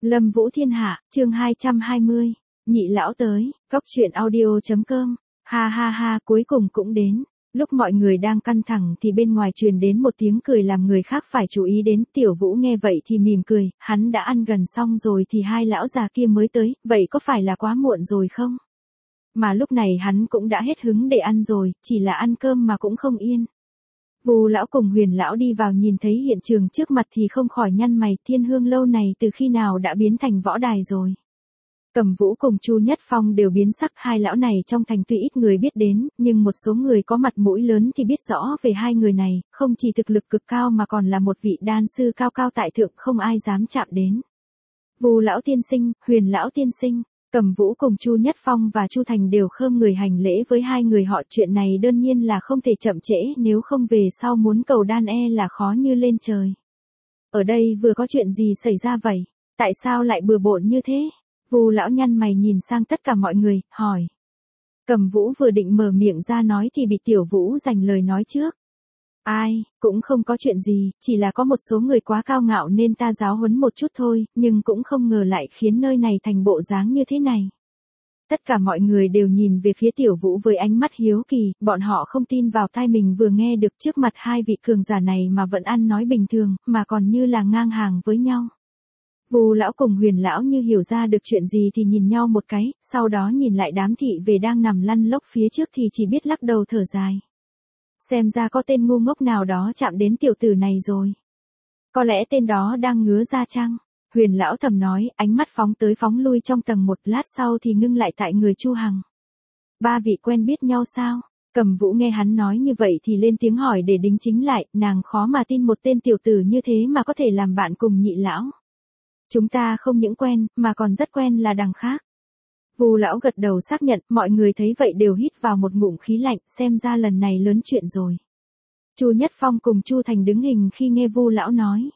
Lâm Vũ Thiên Hạ, chương 220. Nhị lão tới, Cóc Truyện Audio.com. Ha ha ha, cuối cùng cũng đến. Lúc mọi người đang căng thẳng thì bên ngoài truyền đến một tiếng cười làm người khác phải chú ý đến. Tiểu Vũ nghe vậy thì mỉm cười, hắn đã ăn gần xong rồi thì hai lão già kia mới tới, vậy có phải là quá muộn rồi không? Mà lúc này hắn cũng đã hết hứng để ăn rồi, chỉ là ăn cơm mà cũng không yên. Vu lão cùng Huyền lão đi vào nhìn thấy hiện trường trước mặt thì không khỏi nhăn mày, Thiên Hương lâu này từ khi nào đã biến thành võ đài rồi. Cẩm Vũ cùng Chu Nhất Phong đều biến sắc, hai lão này trong thành tuy ít người biết đến, nhưng một số người có mặt mũi lớn thì biết rõ về hai người này, không chỉ thực lực cực cao mà còn là một vị đan sư cao cao tại thượng không ai dám chạm đến. Vu lão tiên sinh, Huyền lão tiên sinh. Cẩm Vũ cùng Chu Nhất Phong và Chu Thành đều khom người hành lễ với hai người họ, chuyện này đương nhiên là không thể chậm trễ, nếu không về sau muốn cầu đan là khó như lên trời. Ở đây vừa có chuyện gì xảy ra vậy? Tại sao lại bừa bộn như thế? Vu lão nhăn mày nhìn sang tất cả mọi người, hỏi. Cẩm Vũ vừa định mở miệng ra nói thì bị Tiểu Vũ giành lời nói trước. Ai, cũng không có chuyện gì, chỉ là có một số người quá cao ngạo nên ta giáo huấn một chút thôi, nhưng cũng không ngờ lại khiến nơi này thành bộ dáng như thế này. Tất cả mọi người đều nhìn về phía Tiểu Vũ với ánh mắt hiếu kỳ, bọn họ không tin vào tai mình vừa nghe được, trước mặt hai vị cường giả này mà vẫn ăn nói bình thường, mà còn như là ngang hàng với nhau. Vu lão cùng Huyền lão như hiểu ra được chuyện gì thì nhìn nhau một cái, sau đó nhìn lại đám thị vệ đang nằm lăn lóc phía trước thì chỉ biết lắc đầu thở dài. Xem ra có tên ngu ngốc nào đó chạm đến tiểu tử này rồi. Có lẽ tên đó đang ngứa ra chăng? Huyền lão thầm nói, ánh mắt phóng tới phóng lui trong tầng một lát sau thì ngưng lại tại người Chu Hằng. Ba vị quen biết nhau sao? Cẩm Vũ nghe hắn nói như vậy thì lên tiếng hỏi để đính chính lại, nàng khó mà tin một tên tiểu tử như thế mà có thể làm bạn cùng nhị lão. Chúng ta không những quen, mà còn rất quen là đằng khác. Vu lão gật đầu xác nhận, mọi người thấy vậy đều hít vào một ngụm khí lạnh, xem ra lần này lớn chuyện rồi. Chu Nhất Phong cùng Chu Thành đứng hình khi nghe Vu lão nói.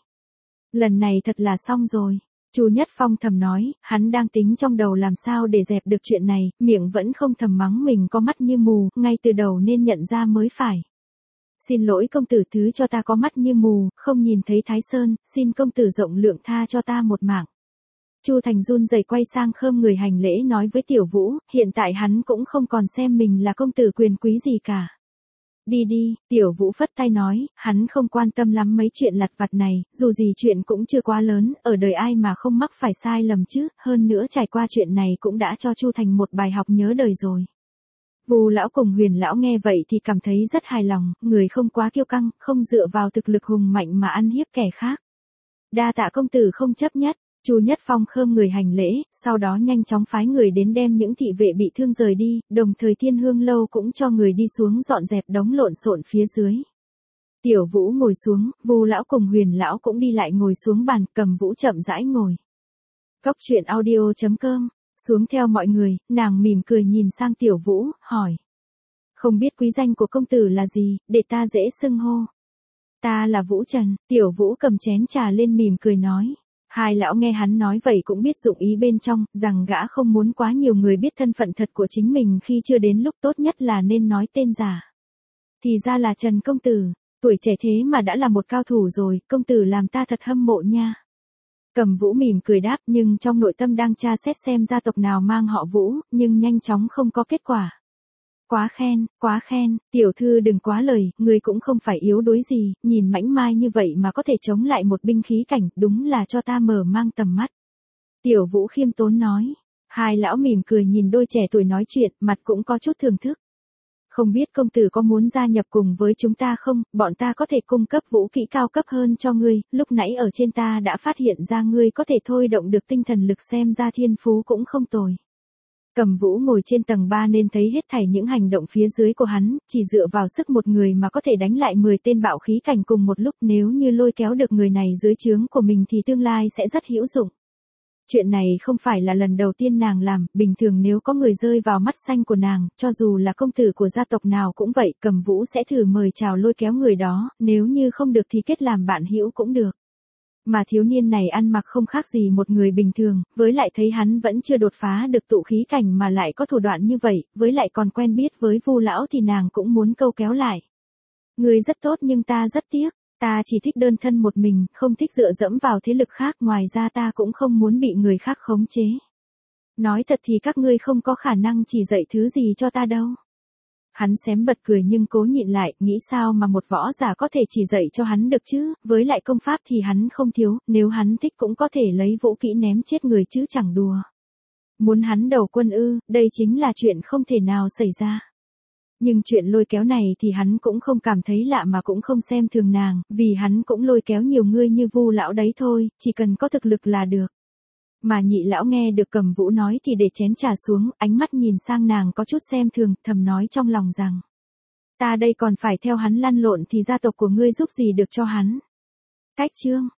Lần này thật là xong rồi. Chu Nhất Phong thầm nói, hắn đang tính trong đầu làm sao để dẹp được chuyện này, miệng vẫn không thầm mắng mình có mắt như mù, ngay từ đầu nên nhận ra mới phải. Xin lỗi công tử, thứ cho ta có mắt như mù, không nhìn thấy Thái Sơn, xin công tử rộng lượng tha cho ta một mạng. Chu Thành run rẩy quay sang khom người hành lễ nói với Tiểu Vũ, hiện tại hắn cũng không còn xem mình là công tử quyền quý gì cả. Đi đi, Tiểu Vũ phất tay nói, hắn không quan tâm lắm mấy chuyện lặt vặt này, dù gì chuyện cũng chưa quá lớn, ở đời ai mà không mắc phải sai lầm chứ, hơn nữa trải qua chuyện này cũng đã cho Chu Thành một bài học nhớ đời rồi. Vu lão cùng Huyền lão nghe vậy thì cảm thấy rất hài lòng, người không quá kiêu căng, không dựa vào thực lực hùng mạnh mà ăn hiếp kẻ khác. Đa tạ công tử không chấp nhất. Chu Nhất Phong khom người hành lễ, sau đó nhanh chóng phái người đến đem những thị vệ bị thương rời đi, đồng thời Thiên Hương lâu cũng cho người đi xuống dọn dẹp đống lộn xộn phía dưới. Tiểu Vũ ngồi xuống, Vu lão cùng Huyền lão cũng đi lại ngồi xuống bàn, Cẩm Vũ chậm rãi ngồi. Cóc Truyện Audio.com. Xuống theo mọi người, nàng mỉm cười nhìn sang Tiểu Vũ, hỏi. Không biết quý danh của công tử là gì, để ta dễ xưng hô. Ta là Vũ Trần. Tiểu Vũ cầm chén trà lên mỉm cười nói. Hai lão nghe hắn nói vậy cũng biết dụng ý bên trong, rằng gã không muốn quá nhiều người biết thân phận thật của chính mình khi chưa đến lúc, tốt nhất là nên nói tên giả. Thì ra là Trần công tử, tuổi trẻ thế mà đã là một cao thủ rồi, công tử làm ta thật hâm mộ nha. Cẩm Vũ mỉm cười đáp, nhưng trong nội tâm đang tra xét xem gia tộc nào mang họ Vũ, nhưng nhanh chóng không có kết quả. Quá khen, tiểu thư đừng quá lời, người cũng không phải yếu đuối gì, nhìn mãnh mai như vậy mà có thể chống lại một binh khí cảnh, đúng là cho ta mở mang tầm mắt. Tiểu Vũ khiêm tốn nói. Hai lão mỉm cười nhìn đôi trẻ tuổi nói chuyện, mặt cũng có chút thưởng thức. Không biết công tử có muốn gia nhập cùng với chúng ta không, bọn ta có thể cung cấp vũ kỹ cao cấp hơn cho ngươi, lúc nãy ở trên ta đã phát hiện ra ngươi có thể thôi động được tinh thần lực, xem ra thiên phú cũng không tồi. Cẩm Vũ ngồi trên tầng 3 nên thấy hết thảy những hành động phía dưới của hắn, chỉ dựa vào sức một người mà có thể đánh lại 10 tên bạo khí cảnh cùng một lúc, nếu như lôi kéo được người này dưới trướng của mình thì tương lai sẽ rất hữu dụng. Chuyện này không phải là lần đầu tiên nàng làm, bình thường nếu có người rơi vào mắt xanh của nàng, cho dù là công tử của gia tộc nào cũng vậy, Cẩm Vũ sẽ thử mời chào lôi kéo người đó, nếu như không được thì kết làm bạn hữu cũng được. Mà thiếu niên này ăn mặc không khác gì một người bình thường, với lại thấy hắn vẫn chưa đột phá được tụ khí cảnh mà lại có thủ đoạn như vậy, với lại còn quen biết với Vu lão thì nàng cũng muốn câu kéo lại. Người rất tốt nhưng ta rất tiếc. Ta chỉ thích đơn thân một mình, không thích dựa dẫm vào thế lực khác, ngoài ra ta cũng không muốn bị người khác khống chế. Nói thật thì các ngươi không có khả năng chỉ dạy thứ gì cho ta đâu. Hắn xém bật cười nhưng cố nhịn lại, nghĩ sao mà một võ giả có thể chỉ dạy cho hắn được chứ, với lại công pháp thì hắn không thiếu, nếu hắn thích cũng có thể lấy vũ kỹ ném chết người chứ chẳng đùa. Muốn hắn đầu quân ư, đây chính là chuyện không thể nào xảy ra. Nhưng chuyện lôi kéo này thì hắn cũng không cảm thấy lạ mà cũng không xem thường nàng, vì hắn cũng lôi kéo nhiều người như Vu lão đấy thôi, chỉ cần có thực lực là được. Mà Nhị lão nghe được Cầm Vũ nói thì để chén trà xuống, ánh mắt nhìn sang nàng có chút xem thường, thầm nói trong lòng rằng: ta đây còn phải theo hắn lăn lộn thì gia tộc của ngươi giúp gì được cho hắn. Cách chương